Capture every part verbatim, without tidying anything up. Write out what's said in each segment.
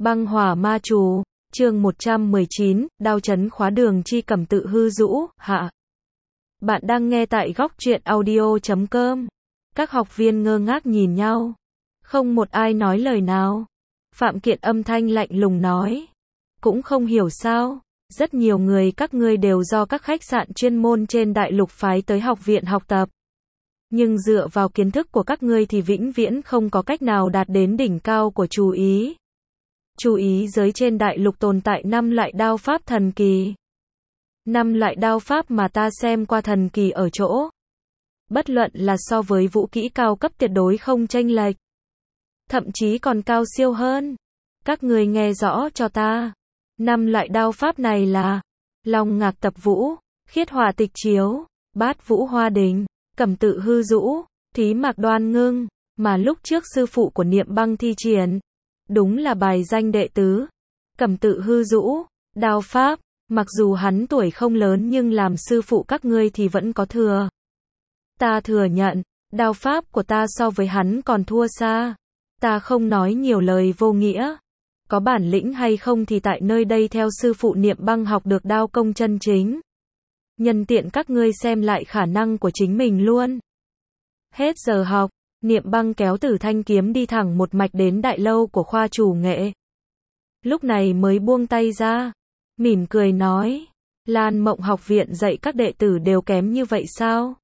Băng hỏa ma chú, chương một trăm mười chín, đao chấn khóa đường chi cầm tự hư rũ, hạ. Bạn đang nghe tại góc truyện audio chấm com. Các học viên ngơ ngác nhìn nhau. Không một ai nói lời nào. Phạm Kiện âm thanh lạnh lùng nói. Cũng không hiểu sao, rất nhiều người các ngươi đều do các khách sạn chuyên môn trên đại lục phái tới học viện học tập. Nhưng dựa vào kiến thức của các ngươi thì vĩnh viễn không có cách nào đạt đến đỉnh cao của chú ý. Chú ý giới trên đại lục tồn tại năm loại đao pháp thần kỳ. Năm loại đao pháp mà ta xem qua thần kỳ ở chỗ. Bất luận là so với vũ kỹ cao cấp tuyệt đối không chênh lệch. Thậm chí còn cao siêu hơn. Các người nghe rõ cho ta. Năm loại đao pháp này là Long Ngạc Tập Vũ, Khiết Hỏa Tịch Chiếu, Bát Vũ Hoa Đình, Cầm Tự Hư Rũ, Thí Mạc Đoan Ngưng, mà lúc trước sư phụ của Niệm Băng thi triển. Đúng là bài danh đệ tứ. Cầm Tự Hư Rũ, đao pháp, mặc dù hắn tuổi không lớn nhưng làm sư phụ các ngươi thì vẫn có thừa. Ta thừa nhận, đao pháp của ta so với hắn còn thua xa. Ta không nói nhiều lời vô nghĩa. Có bản lĩnh hay không thì tại nơi đây theo sư phụ Niệm Băng học được đao công chân chính. Nhân tiện các ngươi xem lại khả năng của chính mình luôn. Hết giờ học, Niệm Băng kéo Tử Thanh kiếm đi thẳng một mạch đến đại lâu của khoa chủ nghệ. Lúc này mới buông tay ra, mỉm cười nói, Lan Mộng học viện dạy các đệ tử đều kém như vậy sao?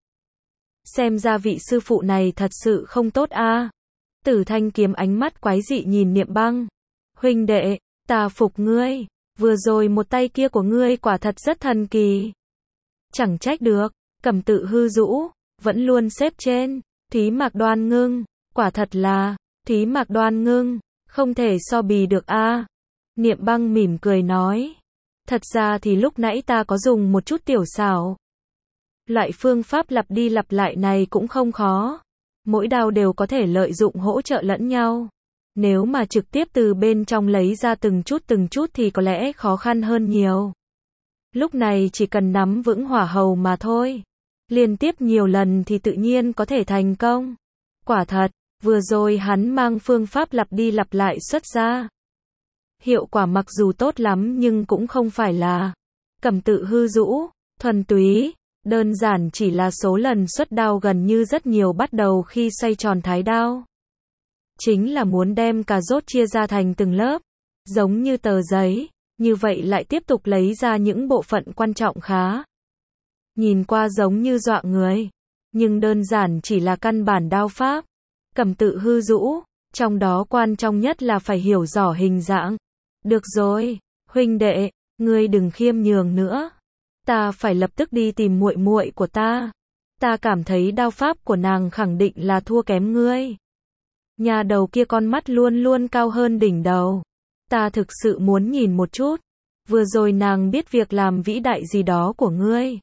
Xem ra vị sư phụ này thật sự không tốt a. À? Tử Thanh kiếm ánh mắt quái dị nhìn Niệm Băng. Huynh đệ, ta phục ngươi, vừa rồi một tay kia của ngươi quả thật rất thần kỳ. Chẳng trách được, Cầm Tự Hư Rũ, vẫn luôn xếp trên. Thí Mạc Đoan Ngưng, quả thật là, Thí Mạc Đoan Ngưng, không thể so bì được a. À. Niệm Băng mỉm cười nói. Thật ra thì lúc nãy ta có dùng một chút tiểu xảo. Loại phương pháp lặp đi lặp lại này cũng không khó. Mỗi đao đều có thể lợi dụng hỗ trợ lẫn nhau. Nếu mà trực tiếp từ bên trong lấy ra từng chút từng chút thì có lẽ khó khăn hơn nhiều. Lúc này chỉ cần nắm vững hỏa hầu mà thôi. Liên tiếp nhiều lần thì tự nhiên có thể thành công. Quả thật, vừa rồi hắn mang phương pháp lặp đi lặp lại xuất ra. Hiệu quả mặc dù tốt lắm nhưng cũng không phải là Cầm Tự Hư Rũ, thuần túy, đơn giản chỉ là số lần xuất đao gần như rất nhiều bắt đầu khi xoay tròn thái đao. Chính là muốn đem cà rốt chia ra thành từng lớp, giống như tờ giấy, như vậy lại tiếp tục lấy ra những bộ phận quan trọng khá. Nhìn qua giống như dọa người, nhưng đơn giản chỉ là căn bản đao pháp. Cầm Tự Hư Rũ, trong đó quan trọng nhất là phải hiểu rõ hình dạng. Được rồi, huynh đệ, ngươi đừng khiêm nhường nữa. Ta phải lập tức đi tìm muội muội của ta. Ta cảm thấy đao pháp của nàng khẳng định là thua kém ngươi. Nhà đầu kia con mắt luôn luôn cao hơn đỉnh đầu. Ta thực sự muốn nhìn một chút. Vừa rồi nàng biết việc làm vĩ đại gì đó của ngươi.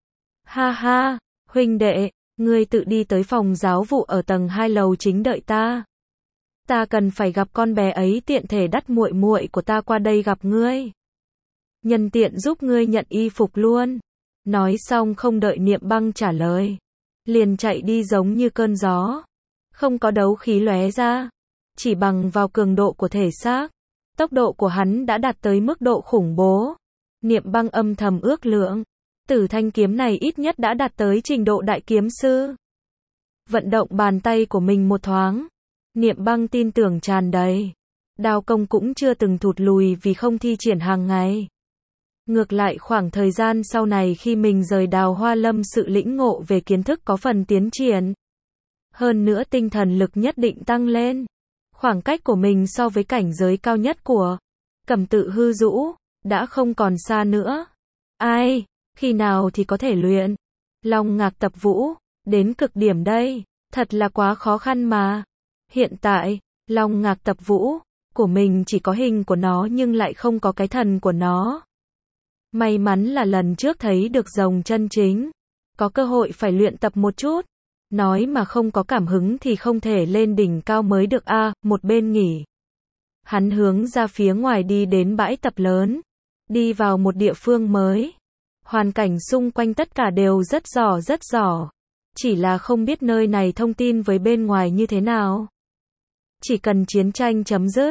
Ha ha, huynh đệ, ngươi tự đi tới phòng giáo vụ ở tầng hai lầu chính đợi ta. Ta cần phải gặp con bé ấy tiện thể đắt muội muội của ta qua đây gặp ngươi. Nhân tiện giúp ngươi nhận y phục luôn. Nói xong không đợi Niệm Băng trả lời. Liền chạy đi giống như cơn gió. Không có đấu khí lóe ra. Chỉ bằng vào cường độ của thể xác. Tốc độ của hắn đã đạt tới mức độ khủng bố. Niệm Băng âm thầm ước lượng. Tử Thanh kiếm này ít nhất đã đạt tới trình độ đại kiếm sư. Vận động bàn tay của mình một thoáng. Niệm Băng tin tưởng tràn đầy. Đao công cũng chưa từng thụt lùi vì không thi triển hàng ngày. Ngược lại khoảng thời gian sau này khi mình rời Đào Hoa Lâm sự lĩnh ngộ về kiến thức có phần tiến triển. Hơn nữa tinh thần lực nhất định tăng lên. Khoảng cách của mình so với cảnh giới cao nhất của Cầm Tự Hư Rũ đã không còn xa nữa. Ai, khi nào thì có thể luyện Long Ngạc Tập Vũ đến cực điểm đây, thật là quá khó khăn mà. Hiện tại, Long Ngạc Tập Vũ của mình chỉ có hình của nó nhưng lại không có cái thần của nó. May mắn là lần trước thấy được rồng chân chính, có cơ hội phải luyện tập một chút. Nói mà không có cảm hứng thì không thể lên đỉnh cao mới được a. À, một bên nghỉ. Hắn hướng ra phía ngoài đi đến bãi tập lớn, đi vào một địa phương mới. Hoàn cảnh xung quanh tất cả đều rất rõ rất rõ. Chỉ là không biết nơi này thông tin với bên ngoài như thế nào. Chỉ cần chiến tranh chấm dứt,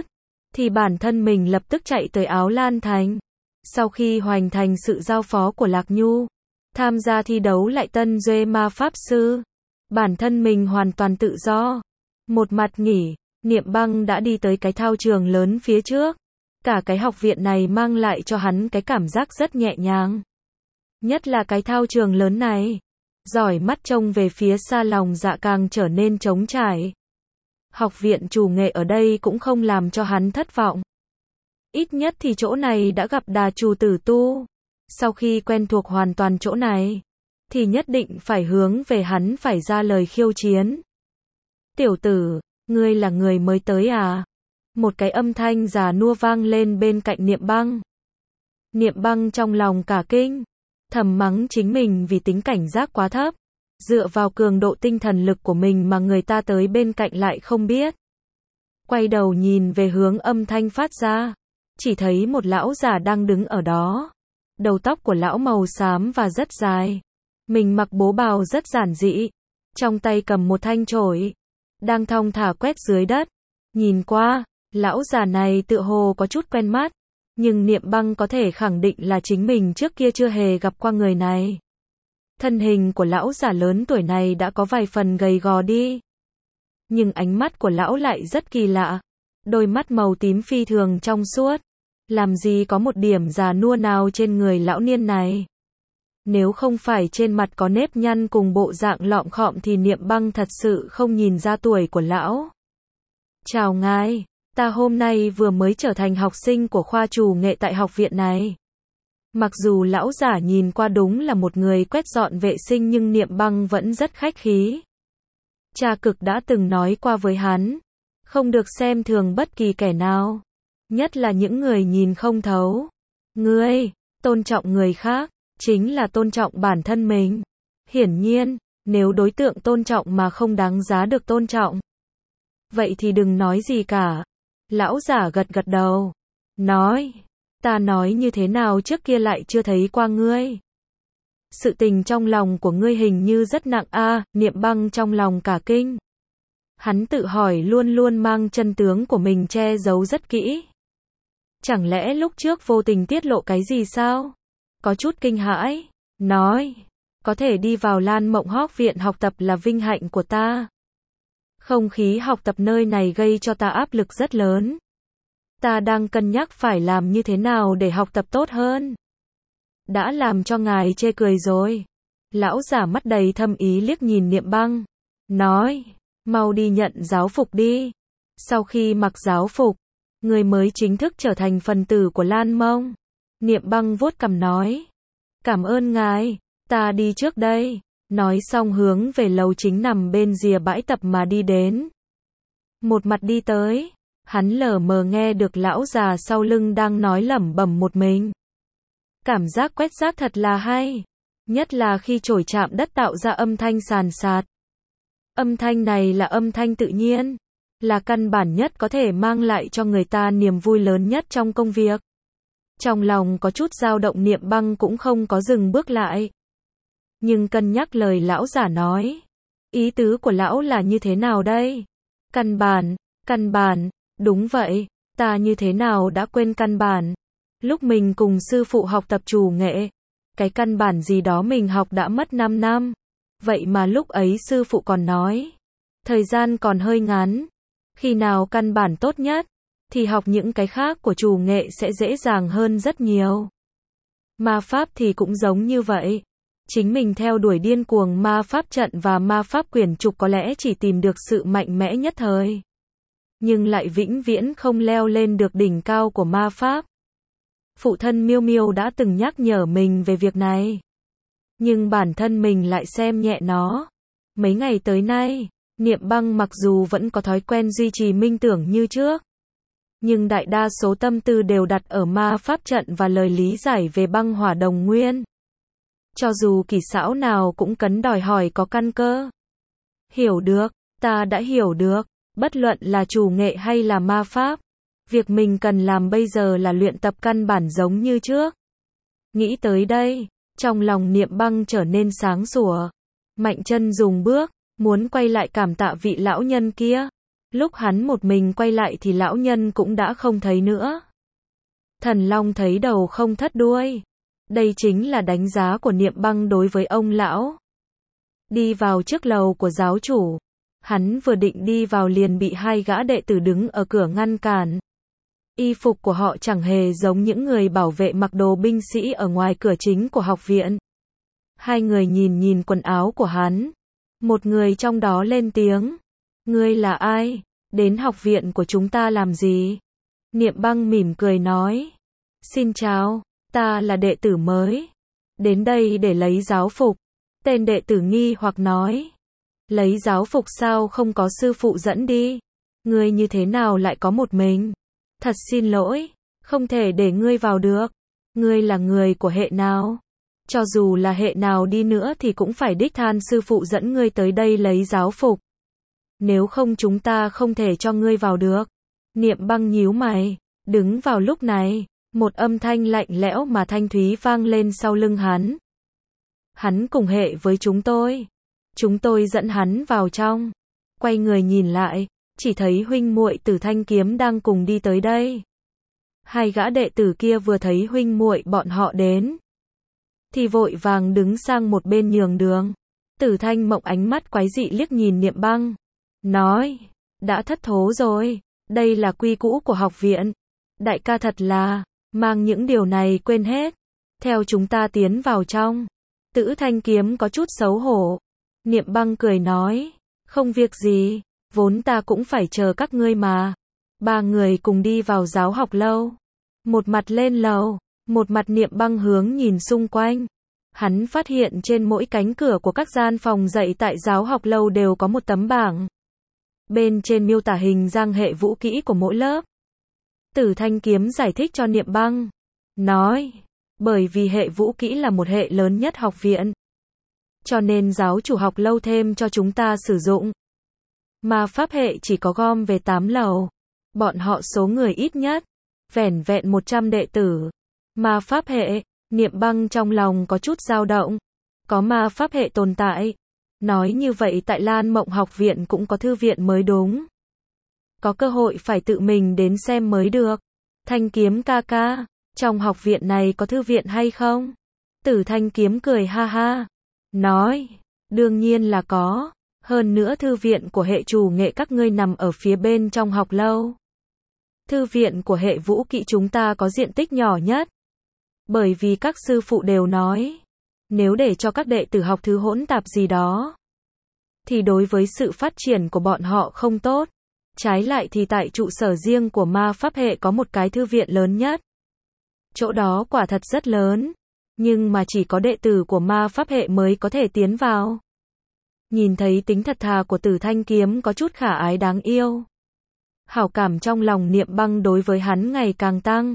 thì bản thân mình lập tức chạy tới Áo Lan Thành. Sau khi hoàn thành sự giao phó của Lạc Nhu, tham gia thi đấu lại tân duê ma pháp sư, bản thân mình hoàn toàn tự do. Một mặt nghỉ, Niệm Băng đã đi tới cái thao trường lớn phía trước. Cả cái học viện này mang lại cho hắn cái cảm giác rất nhẹ nhàng. Nhất là cái thao trường lớn này. Giỏi mắt trông về phía xa lòng dạ càng trở nên trống trải. Học viện chủ nghệ ở đây cũng không làm cho hắn thất vọng. Ít nhất thì chỗ này đã gặp đà chủ tử tu. Sau khi quen thuộc hoàn toàn chỗ này, thì nhất định phải hướng về hắn phải ra lời khiêu chiến. Tiểu tử, ngươi là người mới tới à? Một cái âm thanh già nua vang lên bên cạnh Niệm Băng. Niệm Băng trong lòng cả kinh, thầm mắng chính mình vì tính cảnh giác quá thấp. Dựa vào cường độ tinh thần lực của mình mà người ta tới bên cạnh lại không biết. Quay đầu nhìn về hướng âm thanh phát ra, chỉ thấy một lão già đang đứng ở đó. Đầu tóc của lão màu xám và rất dài. Mình mặc bố bào rất giản dị. Trong tay cầm một thanh chổi, đang thong thả quét dưới đất. Nhìn qua, lão già này tựa hồ có chút quen mắt. Nhưng Niệm Băng có thể khẳng định là chính mình trước kia chưa hề gặp qua người này. Thân hình của lão già lớn tuổi này đã có vài phần gầy gò đi. Nhưng ánh mắt của lão lại rất kỳ lạ. Đôi mắt màu tím phi thường trong suốt. Làm gì có một điểm già nua nào trên người lão niên này. Nếu không phải trên mặt có nếp nhăn cùng bộ dạng lọm khọm thì Niệm Băng thật sự không nhìn ra tuổi của lão. Chào ngài, ta hôm nay vừa mới trở thành học sinh của khoa chủ nghệ tại học viện này. Mặc dù lão giả nhìn qua đúng là một người quét dọn vệ sinh nhưng Niệm Băng vẫn rất khách khí. Cha Cực đã từng nói qua với hắn, không được xem thường bất kỳ kẻ nào, nhất là những người nhìn không thấu. Ngươi, tôn trọng người khác, chính là tôn trọng bản thân mình. Hiển nhiên, nếu đối tượng tôn trọng mà không đáng giá được tôn trọng, vậy thì đừng nói gì cả. Lão giả gật gật đầu, nói, ta nói như thế nào trước kia lại chưa thấy qua ngươi. Sự tình trong lòng của ngươi hình như rất nặng a. À, Niệm Băng trong lòng cả kinh. Hắn tự hỏi luôn luôn mang chân tướng của mình che giấu rất kỹ. Chẳng lẽ lúc trước vô tình tiết lộ cái gì sao? Có chút kinh hãi, nói, có thể đi vào Lan Mộng Hóc viện học tập là vinh hạnh của ta. Không khí học tập nơi này gây cho ta áp lực rất lớn. Ta đang cân nhắc phải làm như thế nào để học tập tốt hơn. Đã làm cho ngài chê cười rồi. Lão giả mắt đầy thâm ý liếc nhìn Niệm Băng, nói, mau đi nhận giáo phục đi. Sau khi mặc giáo phục, người mới chính thức trở thành phần tử của Lan Mông. Niệm Băng vuốt cằm nói, cảm ơn ngài, ta đi trước đây. Nói xong hướng về lầu chính nằm bên rìa bãi tập mà đi đến. Một mặt đi tới, hắn lờ mờ nghe được lão già sau lưng đang nói lẩm bẩm một mình. Cảm giác quét rác thật là hay, nhất là khi chổi chạm đất tạo ra âm thanh sàn sạt. Âm thanh này là âm thanh tự nhiên, là căn bản nhất có thể mang lại cho người ta niềm vui lớn nhất trong công việc. Trong lòng có chút dao động, Niệm Băng cũng không có dừng bước lại. Nhưng cân nhắc lời lão giả nói, ý tứ của lão là như thế nào đây? Căn bản, căn bản, đúng vậy, ta như thế nào đã quên căn bản. Lúc mình cùng sư phụ học tập chủ nghệ, cái căn bản gì đó mình học đã mất năm năm. Vậy mà lúc ấy sư phụ còn nói, thời gian còn hơi ngắn, khi nào căn bản tốt nhất, thì học những cái khác của chủ nghệ sẽ dễ dàng hơn rất nhiều. Ma pháp thì cũng giống như vậy. Chính mình theo đuổi điên cuồng ma pháp trận và ma pháp quyển trục có lẽ chỉ tìm được sự mạnh mẽ nhất thời, nhưng lại vĩnh viễn không leo lên được đỉnh cao của ma pháp. Phụ thân Miêu Miêu đã từng nhắc nhở mình về việc này, nhưng bản thân mình lại xem nhẹ nó. Mấy ngày tới nay, Niệm Băng mặc dù vẫn có thói quen duy trì minh tưởng như trước, nhưng đại đa số tâm tư đều đặt ở ma pháp trận và lời lý giải về băng hỏa đồng nguyên. Cho dù kỳ xảo nào cũng cấn đòi hỏi có căn cơ. Hiểu được, ta đã hiểu được, bất luận là chủ nghệ hay là ma pháp, việc mình cần làm bây giờ là luyện tập căn bản giống như trước. Nghĩ tới đây, trong lòng Niệm Băng trở nên sáng sủa. Mạnh chân dùng bước, muốn quay lại cảm tạ vị lão nhân kia. Lúc hắn một mình quay lại thì lão nhân cũng đã không thấy nữa. Thần Long thấy đầu không thất đuôi. Đây chính là đánh giá của Niệm Băng đối với ông lão. Đi vào trước lầu của giáo chủ. Hắn vừa định đi vào liền bị hai gã đệ tử đứng ở cửa ngăn cản. Y phục của họ chẳng hề giống những người bảo vệ mặc đồ binh sĩ ở ngoài cửa chính của học viện. Hai người nhìn nhìn quần áo của hắn. Một người trong đó lên tiếng. Ngươi là ai? Đến học viện của chúng ta làm gì? Niệm Băng mỉm cười nói. Xin chào, ta là đệ tử mới. Đến đây để lấy giáo phục. Tên đệ tử nghi hoặc nói. Lấy giáo phục sao không có sư phụ dẫn đi? Ngươi như thế nào lại có một mình? Thật xin lỗi, không thể để ngươi vào được. Ngươi là người của hệ nào? Cho dù là hệ nào đi nữa thì cũng phải đích thân sư phụ dẫn ngươi tới đây lấy giáo phục. Nếu không chúng ta không thể cho ngươi vào được. Niệm Băng nhíu mày. Đứng vào lúc này, một âm thanh lạnh lẽo mà thanh thúy vang lên sau lưng hắn. Hắn cùng hệ với chúng tôi. Chúng tôi dẫn hắn vào trong. Quay người nhìn lại, chỉ thấy huynh muội Tử Thanh Kiếm đang cùng đi tới đây. Hai gã đệ tử kia vừa thấy huynh muội bọn họ đến, thì vội vàng đứng sang một bên nhường đường. Tử Thanh Mộng ánh mắt quái dị liếc nhìn Niệm Băng. Nói, đã thất thố rồi, đây là quy cũ của học viện. Đại ca thật là, mang những điều này quên hết. Theo chúng ta tiến vào trong. Tử Thanh Kiếm có chút xấu hổ. Niệm Băng cười nói, không việc gì, vốn ta cũng phải chờ các ngươi mà. Ba người cùng đi vào giáo học lâu. Một mặt lên lầu, một mặt Niệm Băng hướng nhìn xung quanh. Hắn phát hiện trên mỗi cánh cửa của các gian phòng dạy tại giáo học lâu đều có một tấm bảng. Bên trên miêu tả hình dạng hệ vũ kỹ của mỗi lớp. Tử Thanh Kiếm giải thích cho Niệm Băng. Nói, bởi vì hệ vũ kỹ là một hệ lớn nhất học viện. Cho nên giáo chủ học lâu thêm cho chúng ta sử dụng. Mà pháp hệ chỉ có gom về tám lầu. Bọn họ số người ít nhất. Vẻn vẹn một trăm đệ tử. Mà pháp hệ, Niệm Băng trong lòng có chút dao động. Có ma pháp hệ tồn tại. Nói như vậy tại Lan Mộng học viện cũng có thư viện mới đúng. Có cơ hội phải tự mình đến xem mới được. Thanh Kiếm ca ca, trong học viện này có thư viện hay không? Tử Thanh Kiếm cười ha ha. Nói, đương nhiên là có. Hơn nữa thư viện của hệ chủ nghệ các ngươi nằm ở phía bên trong học lâu. Thư viện của hệ vũ kỹ chúng ta có diện tích nhỏ nhất. Bởi vì các sư phụ đều nói, nếu để cho các đệ tử học thứ hỗn tạp gì đó, thì đối với sự phát triển của bọn họ không tốt. Trái lại thì tại trụ sở riêng của ma pháp hệ có một cái thư viện lớn nhất. Chỗ đó quả thật rất lớn, nhưng mà chỉ có đệ tử của ma pháp hệ mới có thể tiến vào. Nhìn thấy tính thật thà của Tử Thanh Kiếm có chút khả ái đáng yêu. Hảo cảm trong lòng Niệm Băng đối với hắn ngày càng tăng.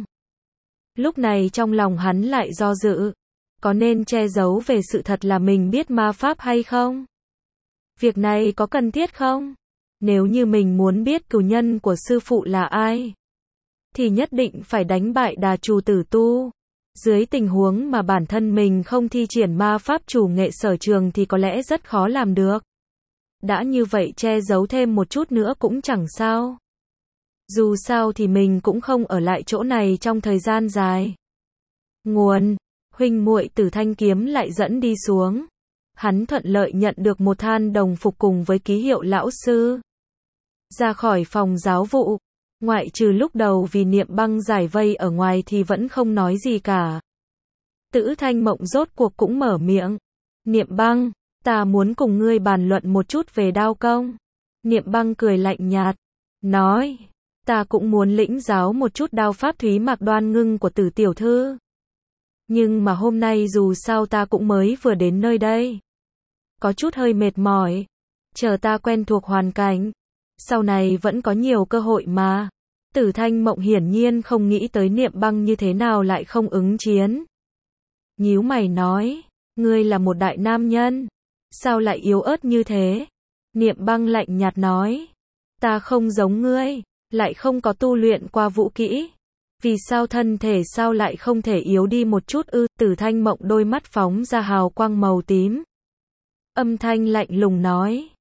Lúc này trong lòng hắn lại do dự. Có nên che giấu về sự thật là mình biết ma pháp hay không? Việc này có cần thiết không? Nếu như mình muốn biết cửu nhân của sư phụ là ai, thì nhất định phải đánh bại Đà Chủ Tử Tu. Dưới tình huống mà bản thân mình không thi triển ma pháp chủ nghệ sở trường thì có lẽ rất khó làm được. Đã như vậy che giấu thêm một chút nữa cũng chẳng sao. Dù sao thì mình cũng không ở lại chỗ này trong thời gian dài. Nguồn, huynh muội Tử Thanh Kiếm lại dẫn đi xuống. Hắn thuận lợi nhận được một than đồng phục cùng với ký hiệu lão sư. Ra khỏi phòng giáo vụ, ngoại trừ lúc đầu vì Niệm Băng giải vây ở ngoài thì vẫn không nói gì cả. Tử Thanh Mộng rốt cuộc cũng mở miệng. Niệm Băng, ta muốn cùng ngươi bàn luận một chút về đao công. Niệm Băng cười lạnh nhạt, nói, ta cũng muốn lĩnh giáo một chút đao pháp thúy mạc đoan ngưng của Tử tiểu thư. Nhưng mà hôm nay dù sao ta cũng mới vừa đến nơi đây. Có chút hơi mệt mỏi. Chờ ta quen thuộc hoàn cảnh. Sau này vẫn có nhiều cơ hội mà. Tử Thanh Mộng hiển nhiên không nghĩ tới Niệm Băng như thế nào lại không ứng chiến. Nhíu mày nói, ngươi là một đại nam nhân. Sao lại yếu ớt như thế? Niệm Băng lạnh nhạt nói, ta không giống ngươi, lại không có tu luyện qua vũ kỹ. Vì sao thân thể sao lại không thể yếu đi một chút ư? Tử Thanh Mộng đôi mắt phóng ra hào quang màu tím. Âm thanh lạnh lùng nói,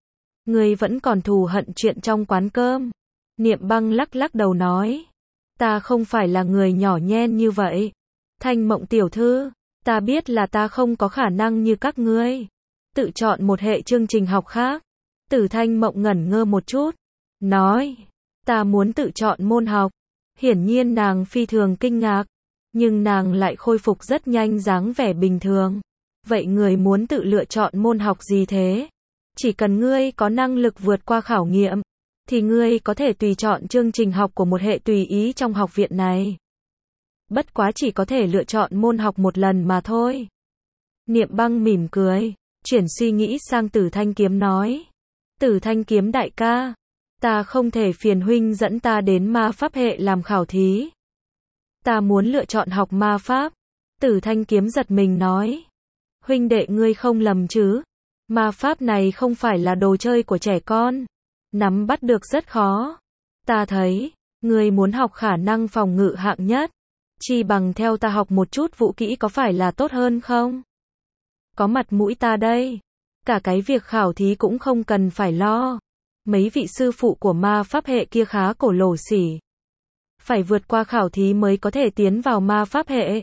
Ngươi vẫn còn thù hận chuyện trong quán cơm. Niệm Băng lắc lắc đầu nói. Ta không phải là người nhỏ nhen như vậy. Thanh Mộng tiểu thư, ta biết là ta không có khả năng như các ngươi tự chọn một hệ chương trình học khác. Tử Thanh Mộng ngẩn ngơ một chút, nói, ta muốn tự chọn môn học. Hiển nhiên nàng phi thường kinh ngạc, nhưng nàng lại khôi phục rất nhanh dáng vẻ bình thường. Vậy người muốn tự lựa chọn môn học gì thế? Chỉ cần ngươi có năng lực vượt qua khảo nghiệm, thì ngươi có thể tùy chọn chương trình học của một hệ tùy ý trong học viện này. Bất quá chỉ có thể lựa chọn môn học một lần mà thôi. Niệm Băng mỉm cười, chuyển suy nghĩ sang Tử Thanh Kiếm nói. Tử Thanh Kiếm đại ca, ta không thể phiền huynh dẫn ta đến ma pháp hệ làm khảo thí. Ta muốn lựa chọn học ma pháp. Tử Thanh Kiếm giật mình nói. Huynh đệ ngươi không lầm chứ? Ma pháp này không phải là đồ chơi của trẻ con. Nắm bắt được rất khó. Ta thấy, ngươi muốn học khả năng phòng ngự hạng nhất. Chi bằng theo ta học một chút vũ kỹ có phải là tốt hơn không? Có mặt mũi ta đây. Cả cái việc khảo thí cũng không cần phải lo. Mấy vị sư phụ của ma pháp hệ kia khá cổ lỗ xỉ. Phải vượt qua khảo thí mới có thể tiến vào ma pháp hệ.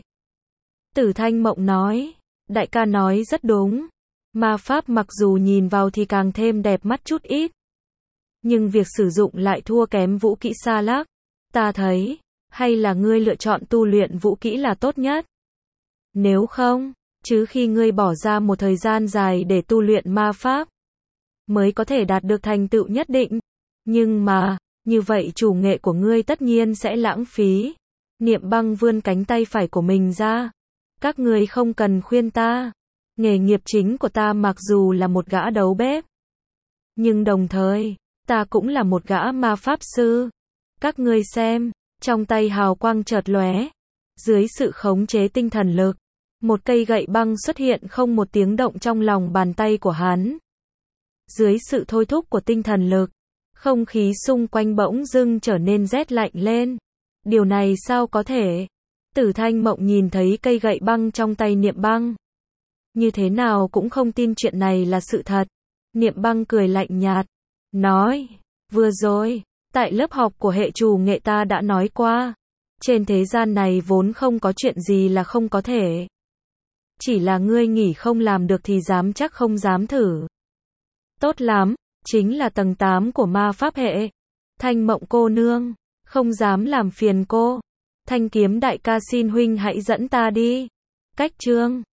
Tử Thanh Mộng nói. Đại ca nói rất đúng. Ma pháp mặc dù nhìn vào thì càng thêm đẹp mắt chút ít, nhưng việc sử dụng lại thua kém vũ kỹ xa lắc. Ta thấy, hay là ngươi lựa chọn tu luyện vũ kỹ là tốt nhất. Nếu không, chứ khi ngươi bỏ ra một thời gian dài để tu luyện ma pháp, mới có thể đạt được thành tựu nhất định. Nhưng mà, như vậy chủ nghệ của ngươi tất nhiên sẽ lãng phí. Niệm Băng vươn cánh tay phải của mình ra. Các ngươi không cần khuyên ta. Nghề nghiệp chính của ta mặc dù là một gã đấu bếp, nhưng đồng thời, ta cũng là một gã ma pháp sư. Các ngươi xem, trong tay hào quang chợt lóe, dưới sự khống chế tinh thần lực, một cây gậy băng xuất hiện không một tiếng động trong lòng bàn tay của hắn. Dưới sự thôi thúc của tinh thần lực, không khí xung quanh bỗng dưng trở nên rét lạnh lên. Điều này sao có thể? Tử Thanh Mộng nhìn thấy cây gậy băng trong tay Niệm Băng, như thế nào cũng không tin chuyện này là sự thật. Niệm Băng cười lạnh nhạt, nói, vừa rồi, tại lớp học của hệ chủ nghệ ta đã nói qua, trên thế gian này vốn không có chuyện gì là không có thể. Chỉ là ngươi nghĩ không làm được thì dám chắc không dám thử. Tốt lắm, chính là tầng tám của ma pháp hệ. Thanh Mộng cô nương, không dám làm phiền cô. Thanh Kiếm đại ca xin huynh hãy dẫn ta đi. Cách chương